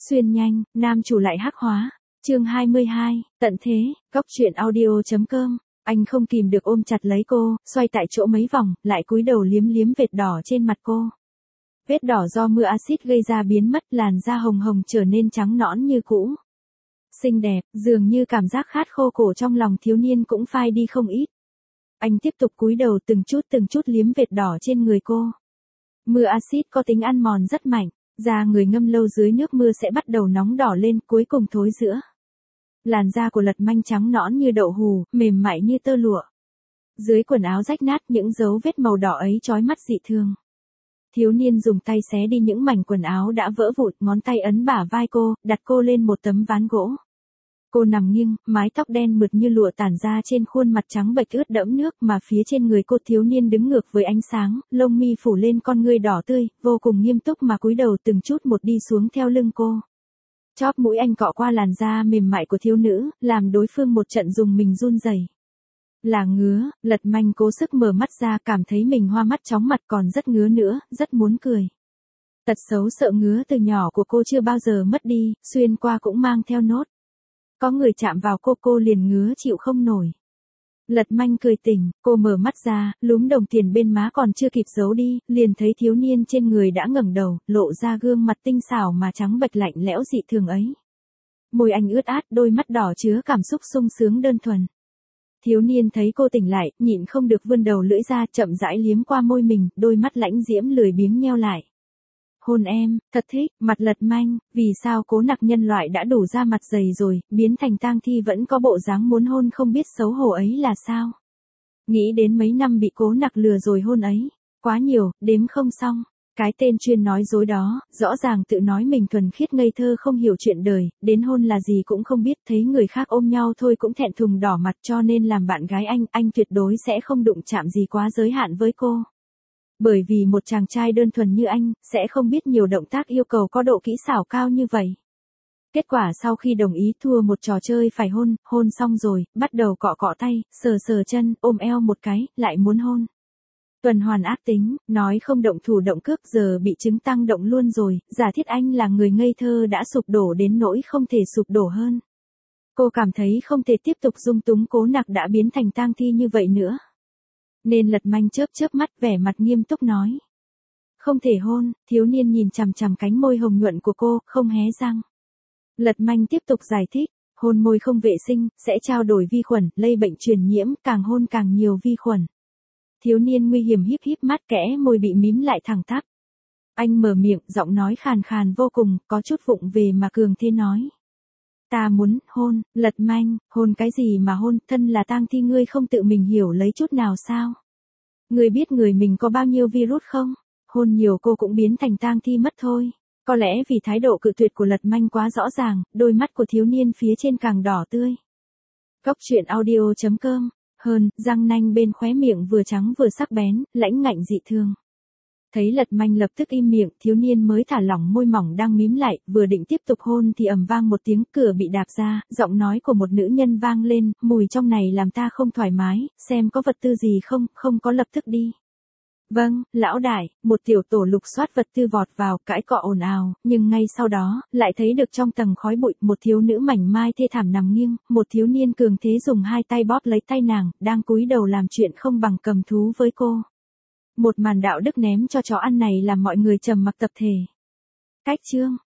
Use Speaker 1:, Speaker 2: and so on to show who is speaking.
Speaker 1: Xuyên nhanh, nam chủ lại hắc hóa. Chương 22, tận thế, góc truyện audio.com. Anh không kìm được ôm chặt lấy cô, xoay tại chỗ mấy vòng, lại cúi đầu liếm liếm vệt đỏ trên mặt cô. Vết đỏ do mưa axit gây ra biến mất, làn da hồng hồng trở nên trắng nõn như cũ. Xinh đẹp, dường như cảm giác khát khô cổ trong lòng thiếu niên cũng phai đi không ít. Anh tiếp tục cúi đầu từng chút liếm vệt đỏ trên người cô. Mưa axit có tính ăn mòn rất mạnh, da người ngâm lâu dưới nước mưa sẽ bắt đầu nóng đỏ lên, cuối cùng thối rữa. Làn da của Lật Manh trắng nõn như đậu hù, mềm mại như tơ lụa. Dưới quần áo rách nát những dấu vết màu đỏ ấy chói mắt dị thường. Thiếu niên dùng tay xé đi những mảnh quần áo đã vỡ vụn, ngón tay ấn bả vai cô, đặt cô lên một tấm ván gỗ. Cô nằm nghiêng, mái tóc đen mượt như lụa tản ra trên khuôn mặt trắng bệch ướt đẫm nước, mà phía trên người cô thiếu niên đứng ngược với ánh sáng, lông mi phủ lên con ngươi đỏ tươi, vô cùng nghiêm túc mà cúi đầu từng chút một đi xuống theo lưng cô. Chóp mũi anh cọ qua làn da mềm mại của thiếu nữ, làm đối phương một trận dùng mình run rẩy. Là ngứa, Lật Manh cố sức mở mắt ra, cảm thấy mình hoa mắt chóng mặt, còn rất ngứa nữa, rất muốn cười. Tật xấu sợ ngứa từ nhỏ của cô chưa bao giờ mất đi, xuyên qua cũng mang theo nốt. Có người chạm vào cô liền ngứa chịu không nổi. Lật Manh cười tỉnh, cô mở mắt ra, lúm đồng tiền bên má còn chưa kịp giấu đi, liền thấy thiếu niên trên người đã ngẩng đầu, lộ ra gương mặt tinh xảo mà trắng bệch lạnh lẽo dị thường ấy. Môi anh ướt át, đôi mắt đỏ chứa cảm xúc sung sướng đơn thuần. Thiếu niên thấy cô tỉnh lại, nhịn không được vươn đầu lưỡi ra, chậm rãi liếm qua môi mình, đôi mắt lãnh diễm lười biếng nheo lại. Hôn em, thật thích. Mặt Lật Manh, vì sao Cố Nặc nhân loại đã đủ da mặt dày rồi, biến thành tang thi vẫn có bộ dáng muốn hôn không biết xấu hổ ấy là sao? Nghĩ đến mấy năm bị Cố Nặc lừa rồi hôn ấy, quá nhiều, đếm không xong. Cái tên chuyên nói dối đó, rõ ràng tự nói mình thuần khiết ngây thơ không hiểu chuyện đời, đến hôn là gì cũng không biết, thấy người khác ôm nhau thôi cũng thẹn thùng đỏ mặt, cho nên làm bạn gái anh tuyệt đối sẽ không đụng chạm gì quá giới hạn với cô. Bởi vì một chàng trai đơn thuần như anh, sẽ không biết nhiều động tác yêu cầu có độ kỹ xảo cao như vậy. Kết quả sau khi đồng ý thua một trò chơi phải hôn xong rồi, bắt đầu cọ cọ tay, sờ chân, ôm eo một cái, lại muốn hôn. Tuần hoàn ác tính, nói không động thủ động cước giờ bị chứng tăng động luôn rồi, giả thiết anh là người ngây thơ đã sụp đổ đến nỗi không thể sụp đổ hơn. Cô cảm thấy không thể tiếp tục dung túng Cố Nặc đã biến thành tang thi như vậy nữa. Nên Lật Manh chớp mắt vẻ mặt nghiêm túc nói. Không thể hôn, thiếu niên nhìn chằm chằm cánh môi hồng nhuận của cô, không hé răng. Lật Manh tiếp tục giải thích, hôn môi không vệ sinh, sẽ trao đổi vi khuẩn, lây bệnh truyền nhiễm, càng hôn càng nhiều vi khuẩn. Thiếu niên nguy hiểm híp mắt, kẽ môi bị mím lại thẳng tắp. Anh mở miệng, giọng nói khàn khàn vô cùng, có chút vụng về mà cường thế nói. Ta muốn hôn. Lật Manh, hôn cái gì mà hôn, thân là tang thi ngươi không tự mình hiểu lấy chút nào sao? Ngươi biết người mình có bao nhiêu virus không? Hôn nhiều cô cũng biến thành tang thi mất thôi. Có lẽ vì thái độ cự tuyệt của Lật Manh quá rõ ràng, đôi mắt của thiếu niên phía trên càng đỏ tươi. Góc truyện audio.com. Hơn, răng nanh bên khóe miệng vừa trắng vừa sắc bén, lãnh ngạnh dị thường. Thấy Lật Manh lập tức im miệng, thiếu niên mới thả lỏng môi mỏng đang mím lại, vừa định tiếp tục hôn thì ầm vang một tiếng, cửa bị đạp ra, giọng nói của một nữ nhân vang lên, mùi trong này làm ta không thoải mái, xem có vật tư gì không, không có lập tức đi. Vâng, lão đại. Một tiểu tổ lục soát vật tư vọt vào, cãi cọ ồn ào, nhưng ngay sau đó, lại thấy được trong tầng khói bụi, một thiếu nữ mảnh mai thê thảm nằm nghiêng, một thiếu niên cường thế dùng hai tay bóp lấy tay nàng, đang cúi đầu làm chuyện không bằng cầm thú với cô. Một màn đạo đức ném cho chó ăn này làm mọi người trầm mặc tập thể. Cách chương.